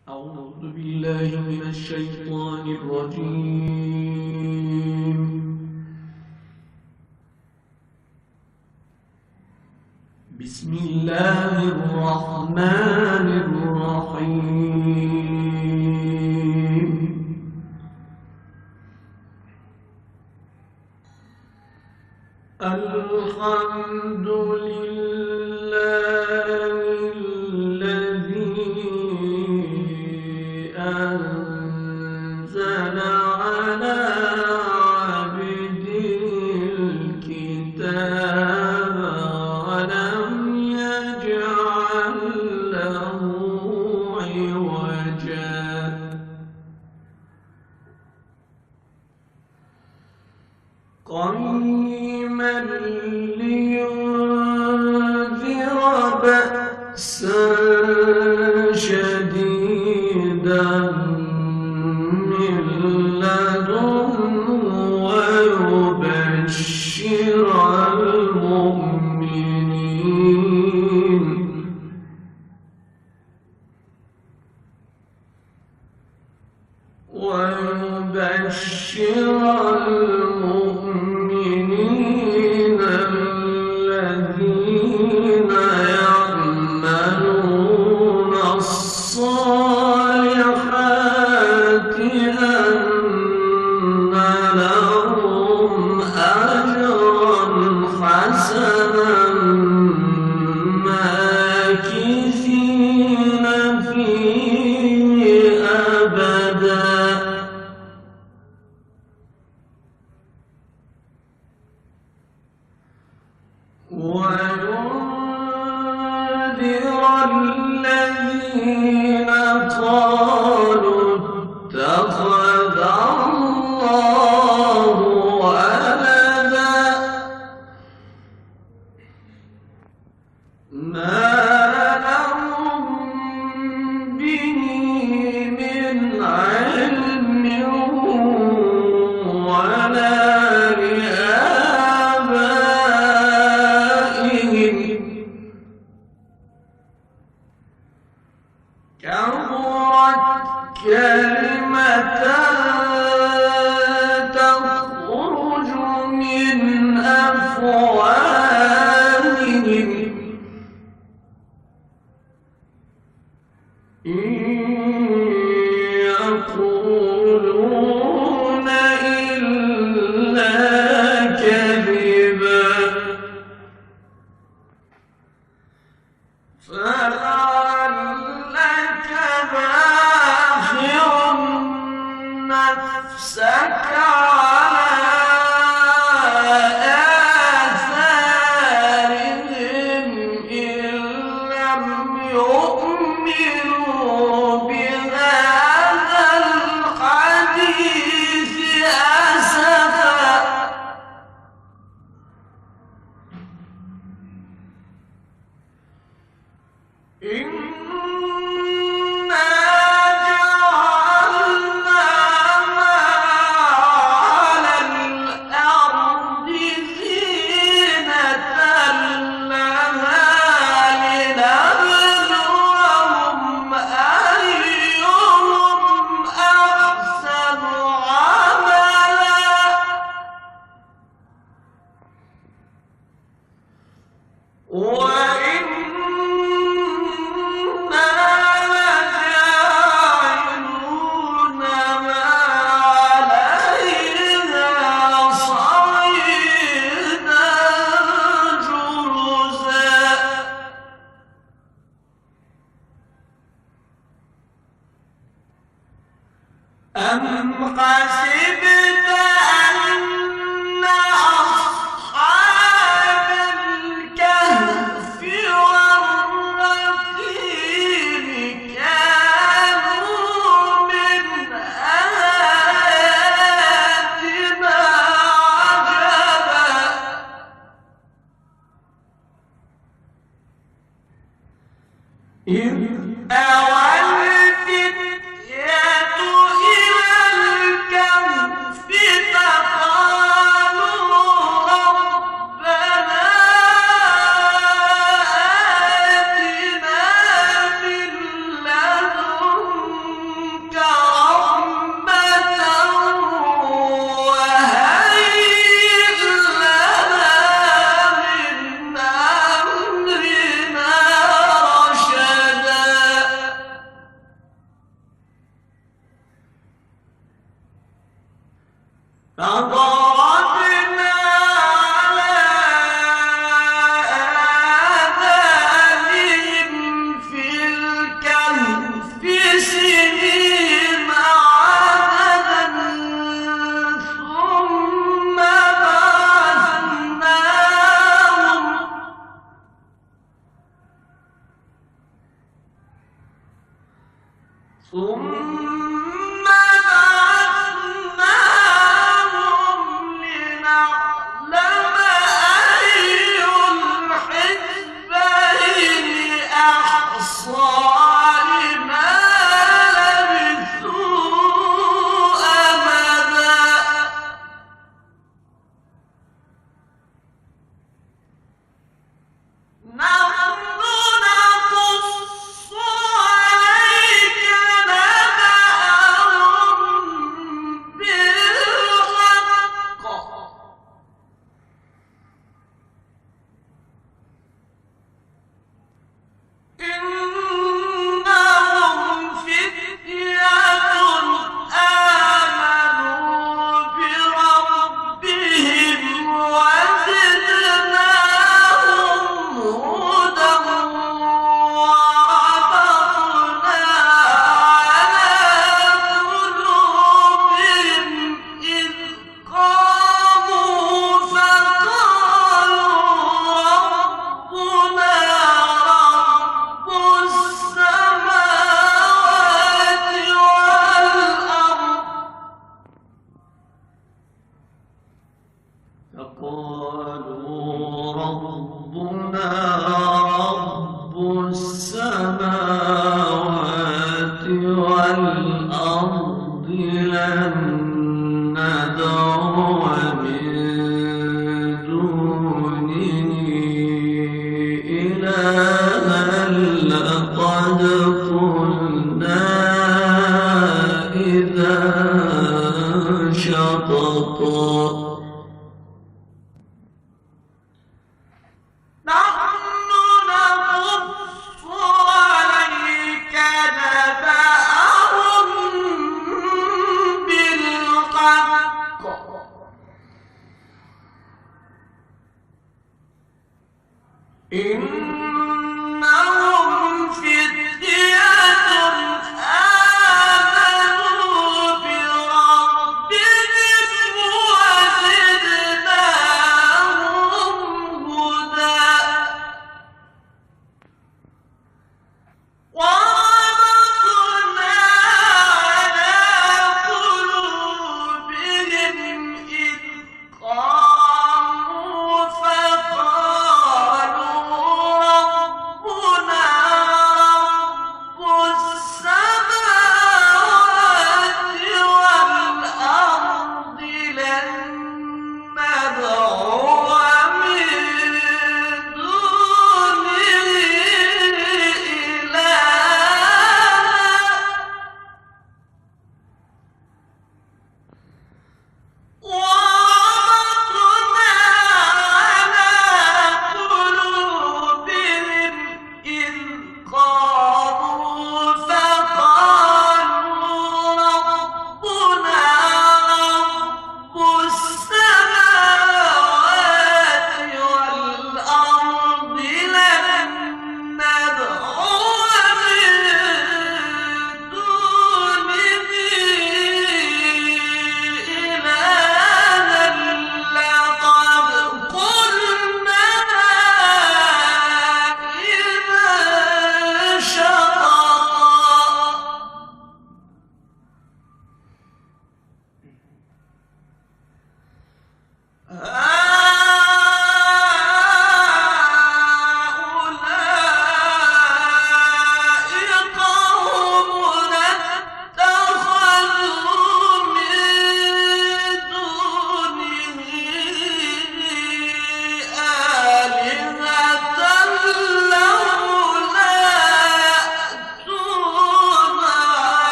أعوذ بالله من الشيطان الرجيم. بسم الله الرحمن الرحيم. الحمد لله الذي أنزل على عبده الكتاب ولم يجعل له عوجا قيما لينذر بأسا شديدا من لدنه ويبشر المؤمنين الذين يعملون الصالحات أن لهم أجرا حسنا ماكثين فيه أبدا وينذر الذين قالوا اتخذ الله ولدا ما لهم به من علم ولا كبرت كلمة تخرج من أفواههم إن يقولون إلا كذبا نفسك على آثارهم إن لم يؤمنوا بهذا الحديث أسفا أم حسبت أن أصحاب الكهف والرقيم كانوا من آياتنا عجبا إذ أوى الفتية إلى الكهف فقالوا ربنا آتنا من لدنك فضربنا على آذانهم في الكهف سنين عددا ثم بعثناهم لنعلم أي الحزبين أحصى لما لبثوا أمدا نحن نقص عليك نبأهم بالحق إنهم فتية آمنوا بربهم وزدناهم هدى وربطنا على قلوبهم إذ قاموا فقالوا ربنا رب السماوات والأرض لن ندعو من دونه إلها لقد قلنا إذا شططا نحن نقص عليك نبأهم بالحق إنهم فتية آمنوا بربهم وزدناهم هدى وربطنا على قلوبهم إذ قاموا فقالوا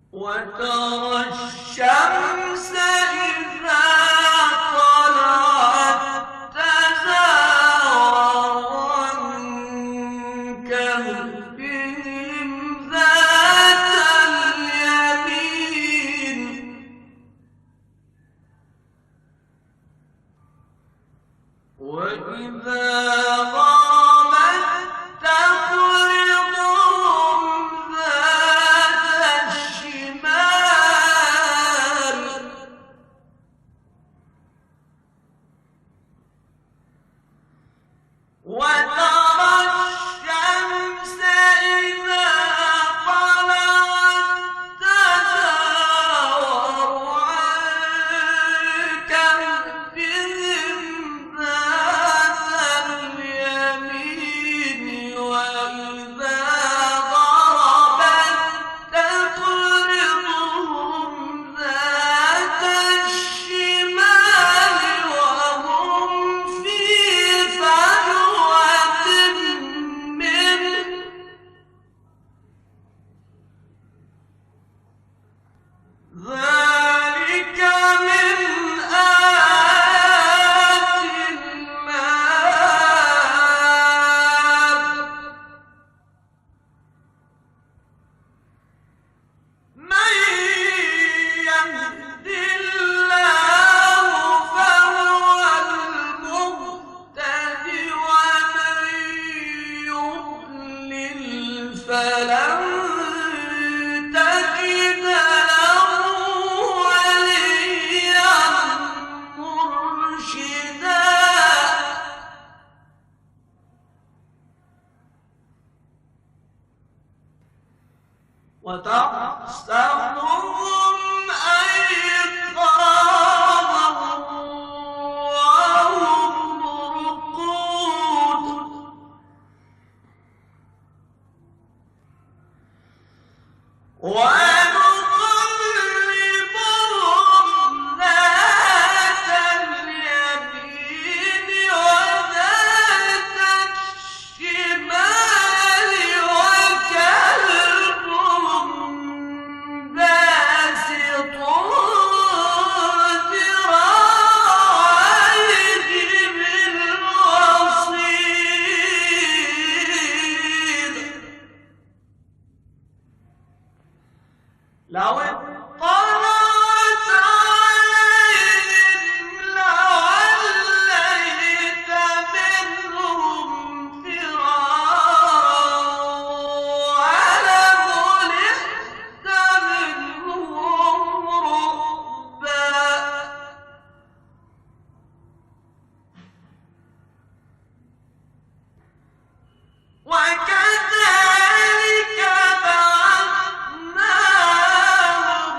وترى الشمس إذا طلعت تزاور عن كهفهم ذات اليمين وإذا غابت تقرضهم ذات الشمال وترى الشمس إذا طلعت تزاور عن كهفهم ذات اليمين وإذا غربت تقرضهم ذات الشمال وهم في فجوة منه ذلك من آيات الله من يهد الله فهو المهتد ومن يضلل فلن تجد له وليا مرشدا وتحسبهم أيقاظا وهم رقود ونقلبهم ذات اليمين وذات الشمال وكلبهم باسط ذراعيه بالوصيد لو اطلعت عليهم لوليت منهم فرارا ولملئت منهم رعبا وكذلك بعثناهم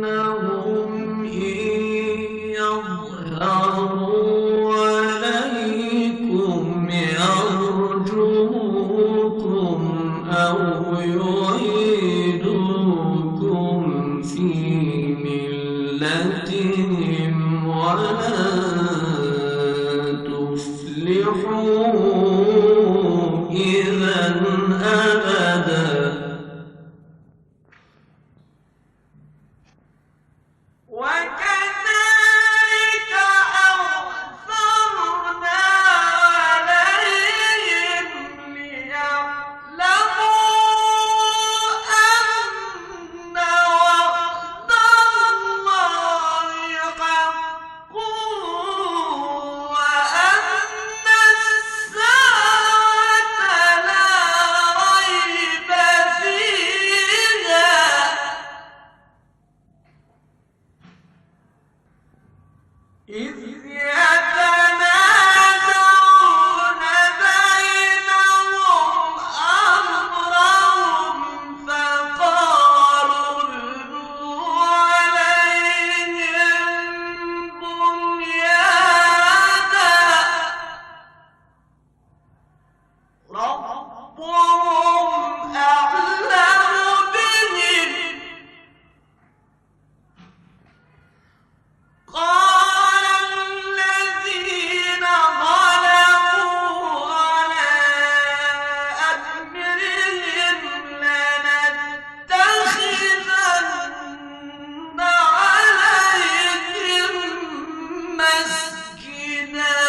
إنهم إن يظهروا عليكم يرجموكم أو يعيدوكم في ملتهم ولن تفلحوا إذا أبدا. وكذلك أرسلنا عليهم ليعلموا أن وعد الله حق وأن الساعة لا ريب فيها إذ يتنازعون بينهم أمرهم فقالوا ابنوا عليهم بنيانا ربهم أعلم بهم قال الذين غلبوا على أمرهم لنتخذن عليهم مسجدا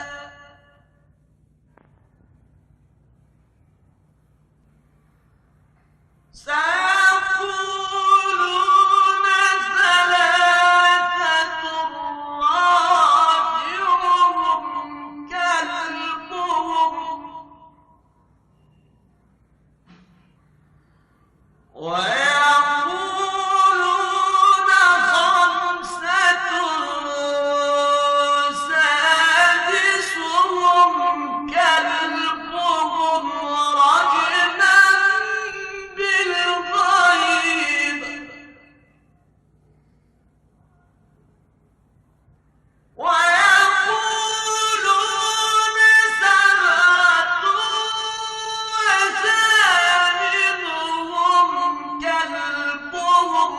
سيقولون ثلاثة رابعهم كلبهم ويقولون خمسة سادسهم كلبهم رجما بالغيب ويقولون سبعة وثامنهم كلبهم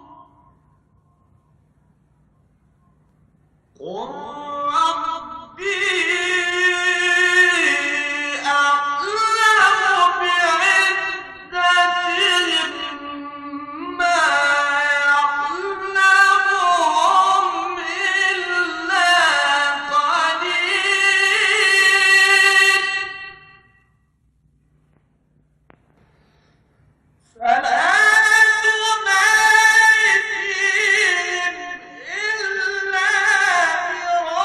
قل ربي أعلم بعدتهم ما يعلمهم إلا قليل فلا تمار فيهم إلا مرارا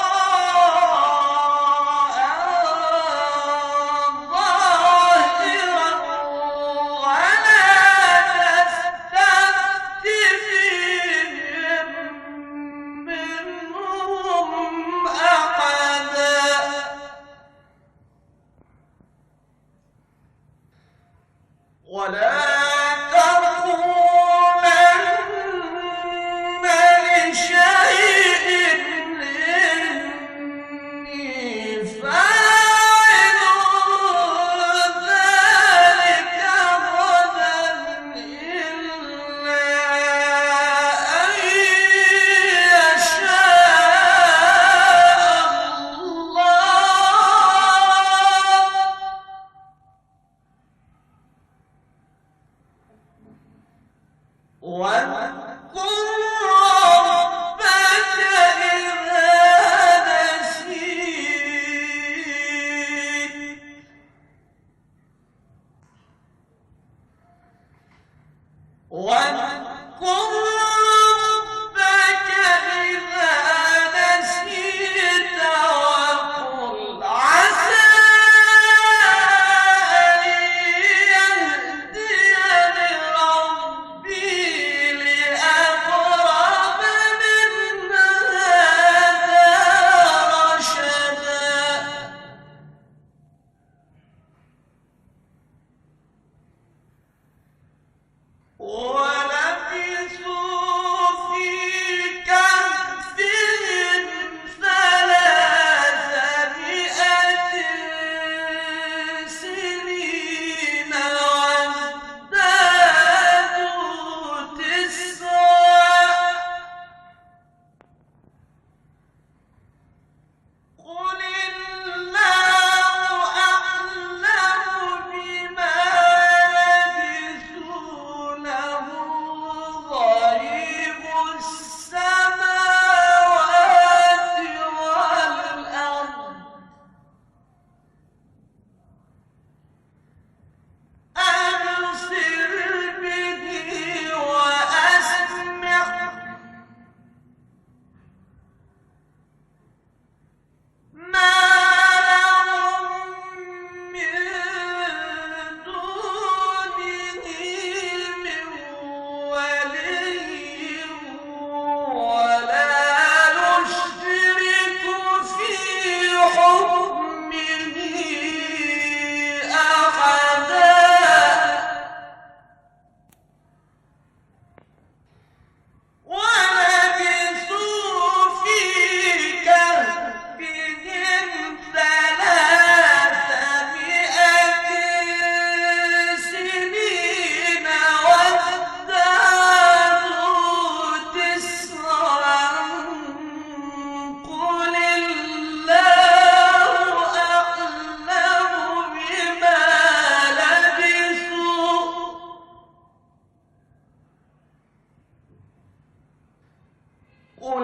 قل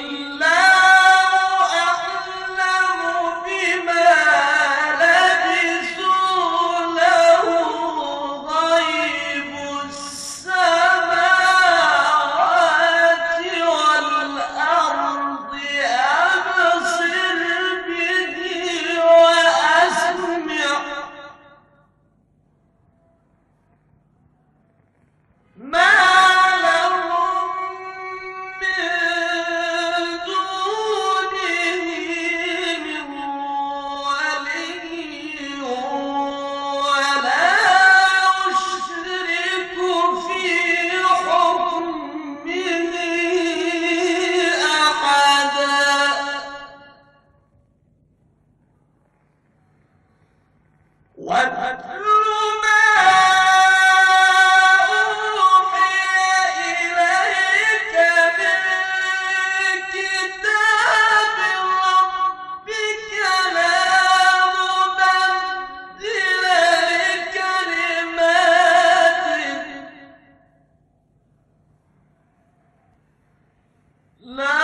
الله أعلم بما لبثوا له غيب السماوات والأرض أبصر به وأسمع ما لهم من دونه من ولي ولا يشرك في حكمه أحدا واتل ما أوحي إليك من كتاب ربك لا مبدل لكلماته لا